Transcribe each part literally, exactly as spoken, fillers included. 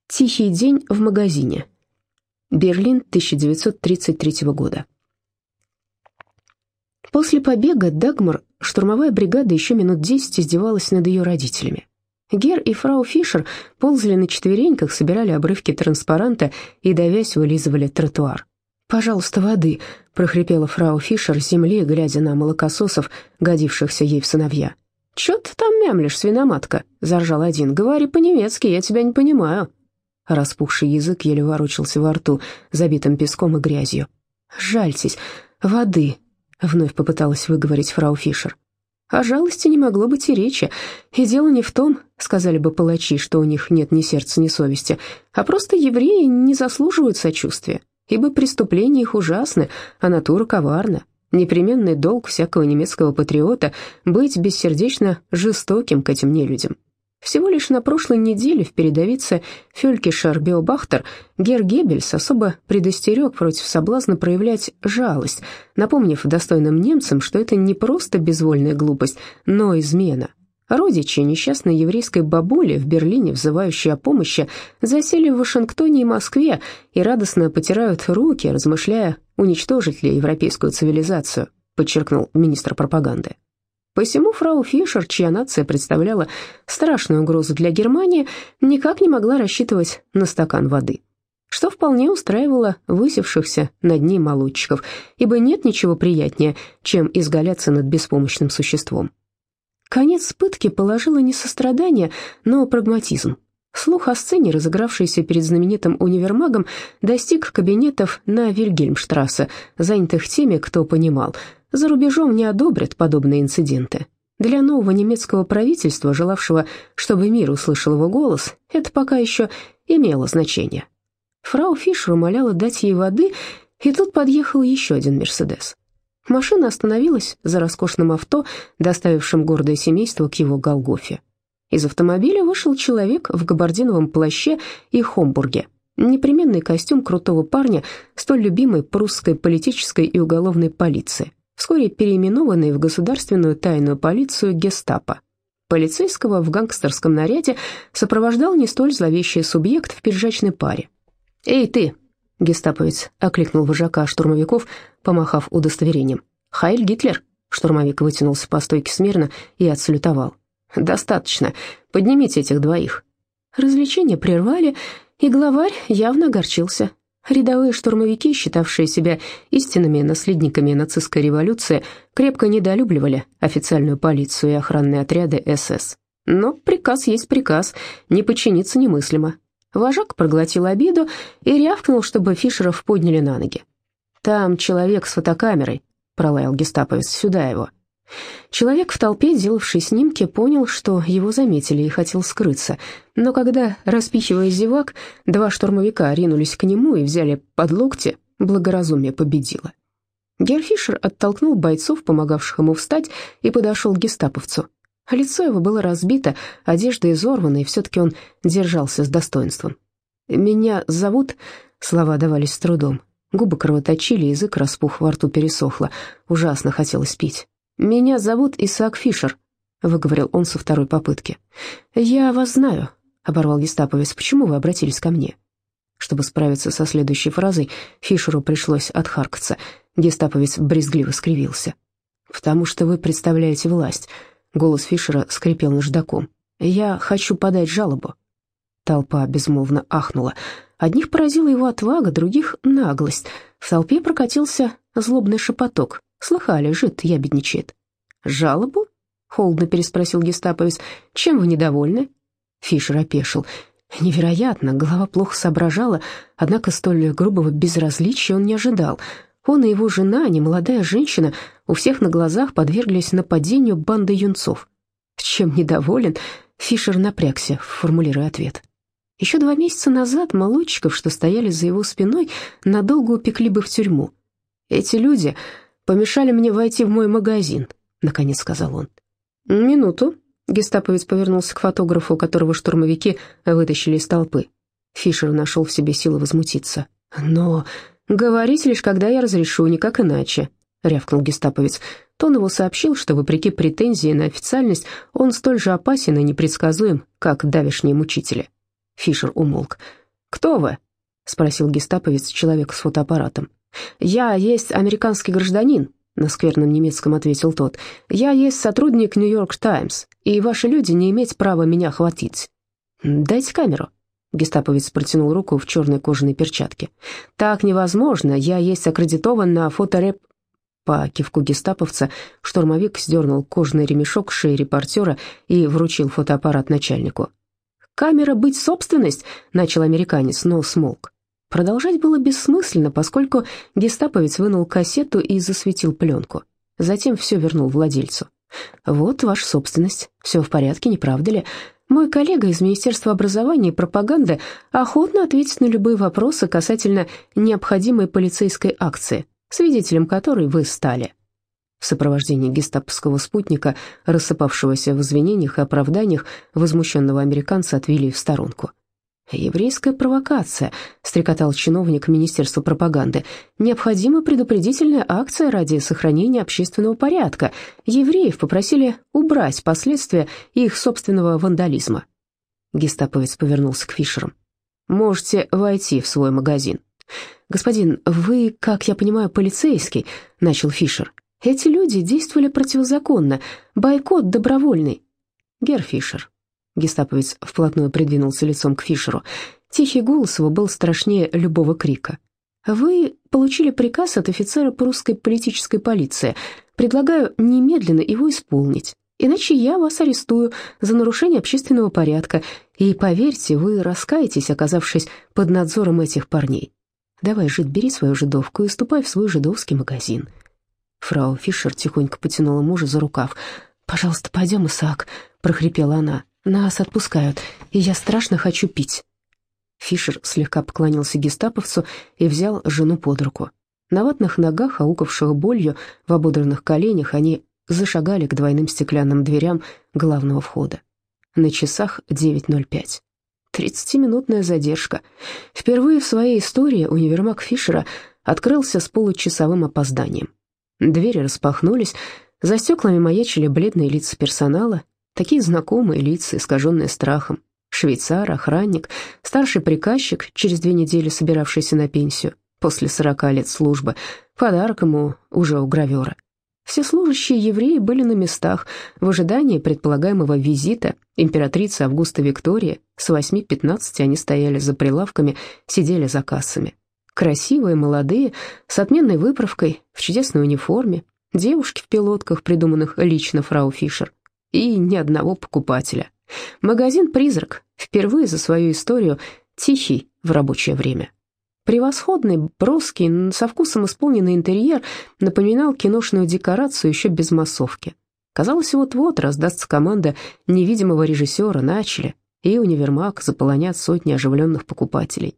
Тихий день в магазине. Берлин тысяча девятьсот тридцать третьего года. После побега Дагмар штурмовая бригада еще минут десять издевалась над ее родителями. Гер и фрау Фишер ползали на четвереньках, собирали обрывки транспаранта и, давясь, вылизывали тротуар. «Пожалуйста, воды», — прохрипела фрау Фишер с земли, глядя на молокососов, годившихся ей в сыновья. «Чё ты там мямлишь, свиноматка?» — заржал один. «Говори по-немецки, я тебя не понимаю». Распухший язык еле ворочался во рту, забитым песком и грязью. «Жальтесь, воды», — вновь попыталась выговорить фрау Фишер. О жалости не могло быть и речи. И дело не в том, сказали бы палачи, что у них нет ни сердца, ни совести, а просто евреи не заслуживают сочувствия, ибо преступления их ужасны, а натура коварна. Непременный долг всякого немецкого патриота — быть бессердечно жестоким к этим нелюдям. Всего лишь на прошлой неделе в передовице «Фелькишер Беобахтер» Герр Геббельс особо предостерег против соблазна проявлять жалость, напомнив достойным немцам, что это не просто безвольная глупость, но измена. Родичи несчастной еврейской бабули в Берлине, взывающие о помощи, засели в Вашингтоне и Москве и радостно потирают руки, размышляя, уничтожить ли европейскую цивилизацию, подчеркнул министр пропаганды. Посему фрау Фишер, чья нация представляла страшную угрозу для Германии, никак не могла рассчитывать на стакан воды, что вполне устраивало высевшихся над ней молодчиков, ибо нет ничего приятнее, чем изгаляться над беспомощным существом. Конец пытки положило не сострадание, но прагматизм. Слух о сцене, разыгравшейся перед знаменитым универмагом, достиг кабинетов на Вильгельмштрассе, занятых теми, кто понимал – за рубежом не одобрят подобные инциденты. Для нового немецкого правительства, желавшего, чтобы мир услышал его голос, это пока еще имело значение. Фрау Фишер умоляла дать ей воды, и тут подъехал еще один «Мерседес». Машина остановилась за роскошным авто, доставившим гордое семейство к его Голгофе. Из автомобиля вышел человек в габардиновом плаще и хомбурге. Непременный костюм крутого парня, столь любимый прусской политической и уголовной полиции, вскоре переименованный в государственную тайную полицию гестапо. Полицейского в гангстерском наряде сопровождал не столь зловещий субъект в пиджачной паре. «Эй, ты!» — гестаповец окликнул вожака штурмовиков, помахав удостоверением. «Хайль Гитлер!» — штурмовик вытянулся по стойке смирно и отсалютовал. «Достаточно. Поднимите этих двоих». Развлечения прервали, и главарь явно огорчился. Рядовые штурмовики, считавшие себя истинными наследниками нацистской революции, крепко недолюбливали официальную полицию и охранные отряды эс эс. Но приказ есть приказ, не подчиниться немыслимо. Вожак проглотил обиду и рявкнул, чтобы Фишеров подняли на ноги. «Там человек с фотокамерой», — пролаял гестаповец, — «сюда его». Человек в толпе, делавший снимки, понял, что его заметили и хотел скрыться, но когда, распихивая зевак, два штурмовика ринулись к нему и взяли под локти, благоразумие победило. Герр Фишер оттолкнул бойцов, помогавших ему встать, и подошел к гестаповцу. Лицо его было разбито, одежда изорвана, и все-таки он держался с достоинством. «Меня зовут...» — слова давались с трудом. Губы кровоточили, язык распух, во рту пересохло. Ужасно хотелось пить. «Меня зовут Исаак Фишер», — выговорил он со второй попытки. «Я вас знаю», — оборвал гестаповец. «Почему вы обратились ко мне?» Чтобы справиться со следующей фразой, Фишеру пришлось отхаркаться. Гестаповец брезгливо скривился. «Потому что вы представляете власть», — голос Фишера скрипел наждаком. «Я хочу подать жалобу». Толпа безмолвно ахнула. Одних поразила его отвага, других — наглость. В толпе прокатился злобный шепоток. «Слыхали, жид ябедничает». «Жалобу?» — холодно переспросил гестаповец. «Чем вы недовольны?» Фишер опешил. Невероятно, голова плохо соображала, однако столь грубого безразличия он не ожидал. Он и его жена, немолодая женщина, у всех на глазах подверглись нападению банды юнцов. Чем недоволен? Фишер напрягся, формулируя ответ. Еще два месяца назад молодчиков, что стояли за его спиной, надолго упекли бы в тюрьму. «Эти люди помешали мне войти в мой магазин», — наконец сказал он. «Минуту», — гестаповец повернулся к фотографу, которого штурмовики вытащили из толпы. Фишер нашел в себе силы возмутиться. «Но говорить лишь, когда я разрешу, никак иначе», — рявкнул гестаповец. Тон его сообщил, что, вопреки претензии на официальность, он столь же опасен и непредсказуем, как давешние мучители. Фишер умолк. «Кто вы?» — спросил гестаповец человека с фотоаппаратом. «Я есть американский гражданин», — на скверном немецком ответил тот. «Я есть сотрудник Нью-Йорк Таймс, и ваши люди не имеют права меня хватить». «Дайте камеру». Гестаповец протянул руку в черной кожаной перчатке. «Так невозможно, я есть аккредитован на фотореп...» По кивку гестаповца штурмовик сдернул кожаный ремешок с шеи репортера и вручил фотоаппарат начальнику. «Камера быть собственность», — начал американец, но смолк. Продолжать было бессмысленно, поскольку гестаповец вынул кассету и засветил пленку. Затем все вернул владельцу. «Вот ваша собственность. Все в порядке, не правда ли? Мой коллега из Министерства образования и пропаганды охотно ответит на любые вопросы касательно необходимой полицейской акции, свидетелем которой вы стали». В сопровождении гестаповского спутника, рассыпавшегося в извинениях и оправданиях, возмущенного американца отвели в сторонку. «Еврейская провокация», — стрекотал чиновник Министерства пропаганды. «Необходима предупредительная акция ради сохранения общественного порядка. Евреев попросили убрать последствия их собственного вандализма». Гестаповец повернулся к Фишерам. «Можете войти в свой магазин». «Господин, вы, как я понимаю, полицейский», — начал Фишер. «Эти люди действовали противозаконно. Бойкот добровольный». «Герр Фишер». Гестаповец вплотную придвинулся лицом к Фишеру. Тихий голос его был страшнее любого крика. «Вы получили приказ от офицера прусской политической полиции. Предлагаю немедленно его исполнить, иначе я вас арестую за нарушение общественного порядка. И поверьте, вы раскаетесь, оказавшись под надзором этих парней. Давай, жид, бери свою жидовку и ступай в свой жидовский магазин». Фрау Фишер тихонько потянула мужа за рукав. «Пожалуйста, пойдем, Исаак», — прохрипела она. «Нас отпускают, и я страшно хочу пить». Фишер слегка поклонился гестаповцу и взял жену под руку. На ватных ногах, аукавших болью, в ободранных коленях, они зашагали к двойным стеклянным дверям главного входа. На часах девять ноль пять. Тридцатиминутная задержка. Впервые в своей истории универмаг Фишера открылся с получасовым опозданием. Двери распахнулись, за стеклами маячили бледные лица персонала, такие знакомые лица, искаженные страхом. Швейцар, охранник, старший приказчик, через две недели собиравшийся на пенсию, после сорока лет службы, подарок ему уже у гравера. Все служащие евреи были на местах в ожидании предполагаемого визита императрицы Августы Виктории. С восьми пятнадцати они стояли за прилавками, сидели за кассами. Красивые, молодые, с отменной выправкой, в чудесной униформе, девушки в пилотках, придуманных лично фрау Фишер, и ни одного покупателя. Магазин-призрак, впервые за свою историю тихий в рабочее время. Превосходный, броский, со вкусом исполненный интерьер напоминал киношную декорацию еще без массовки. Казалось, вот-вот раздастся команда невидимого режиссера, начали, и универмаг заполонят сотни оживленных покупателей.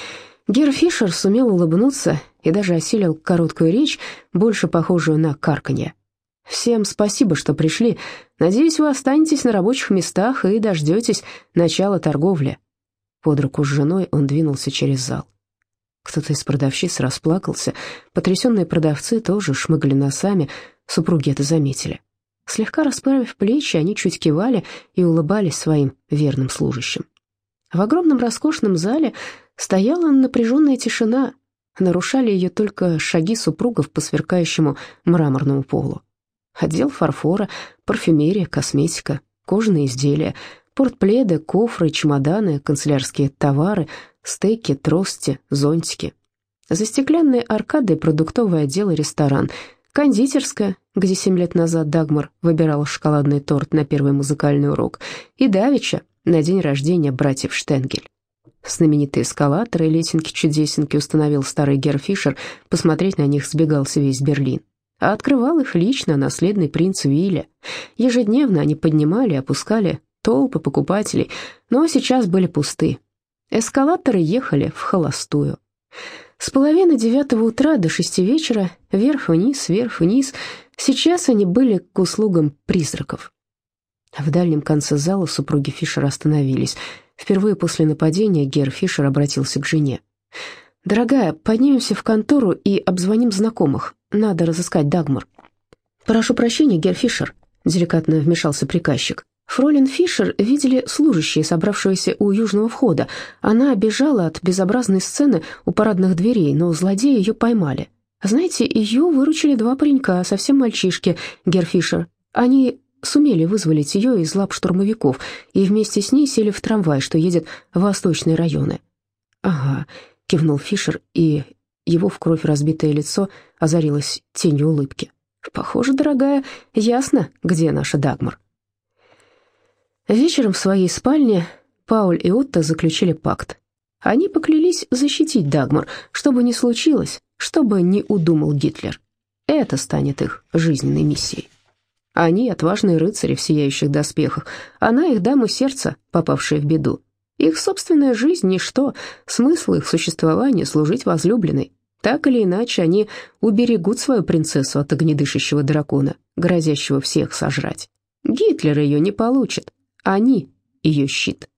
Герр Фишер сумел улыбнуться и даже осилил короткую речь, больше похожую на карканье. «Всем спасибо, что пришли. Надеюсь, вы останетесь на рабочих местах и дождетесь начала торговли». Под руку с женой он двинулся через зал. Кто-то из продавщиц расплакался, потрясенные продавцы тоже шмыгали носами, супруги это заметили. Слегка расправив плечи, они чуть кивали и улыбались своим верным служащим. В огромном роскошном зале стояла напряженная тишина, нарушали ее только шаги супругов по сверкающему мраморному полу. Отдел фарфора, парфюмерия, косметика, кожаные изделия, портпледы, кофры, чемоданы, канцелярские товары, стейки, трости, зонтики. За стеклянной аркадой продуктовый отдел и ресторан, кондитерская, где семь лет назад Дагмар выбирала шоколадный торт на первый музыкальный урок, и давеча на день рождения братьев Штенгель. Знаменитые эскалаторы и лесенки-чудесенки установил старый Герр Фишер, посмотреть на них сбегался весь Берлин. А открывал их лично наследный принц Вилли. Ежедневно они поднимали и опускали толпы покупателей, но сейчас были пусты. Эскалаторы ехали в холостую. С половины девятого утра до шести вечера, вверх-вниз, вверх-вниз, сейчас они были к услугам призраков. В дальнем конце зала супруги Фишер остановились. Впервые после нападения Герр Фишер обратился к жене. «Дорогая, поднимемся в контору и обзвоним знакомых. Надо разыскать Дагмар». «Прошу прощения, Герр Фишер», — деликатно вмешался приказчик. Фролин Фишер видели служащие, собравшиеся у южного входа. Она бежала от безобразной сцены у парадных дверей, но злодеи ее поймали. Знаете, ее выручили два паренька, совсем мальчишки, герр Фишер. Они сумели вызволить ее из лап штурмовиков и вместе с ней сели в трамвай, что едет в восточные районы. «Ага», — кивнул Фишер, и его в кровь разбитое лицо озарилось тенью улыбки. «Похоже, дорогая, ясно, где наша Дагмар». Вечером в своей спальне Пауль и Отто заключили пакт. Они поклялись защитить Дагмар, что бы ни случилось, что бы ни удумал Гитлер. Это станет их жизненной миссией. Они — отважные рыцари в сияющих доспехах, она — их дамы сердца, попавшие в беду. Их собственная жизнь — ничто, смысл их существования — служить возлюбленной. Так или иначе, они уберегут свою принцессу от огнедышащего дракона, грозящего всех сожрать. Гитлер ее не получит. Они — ее щит.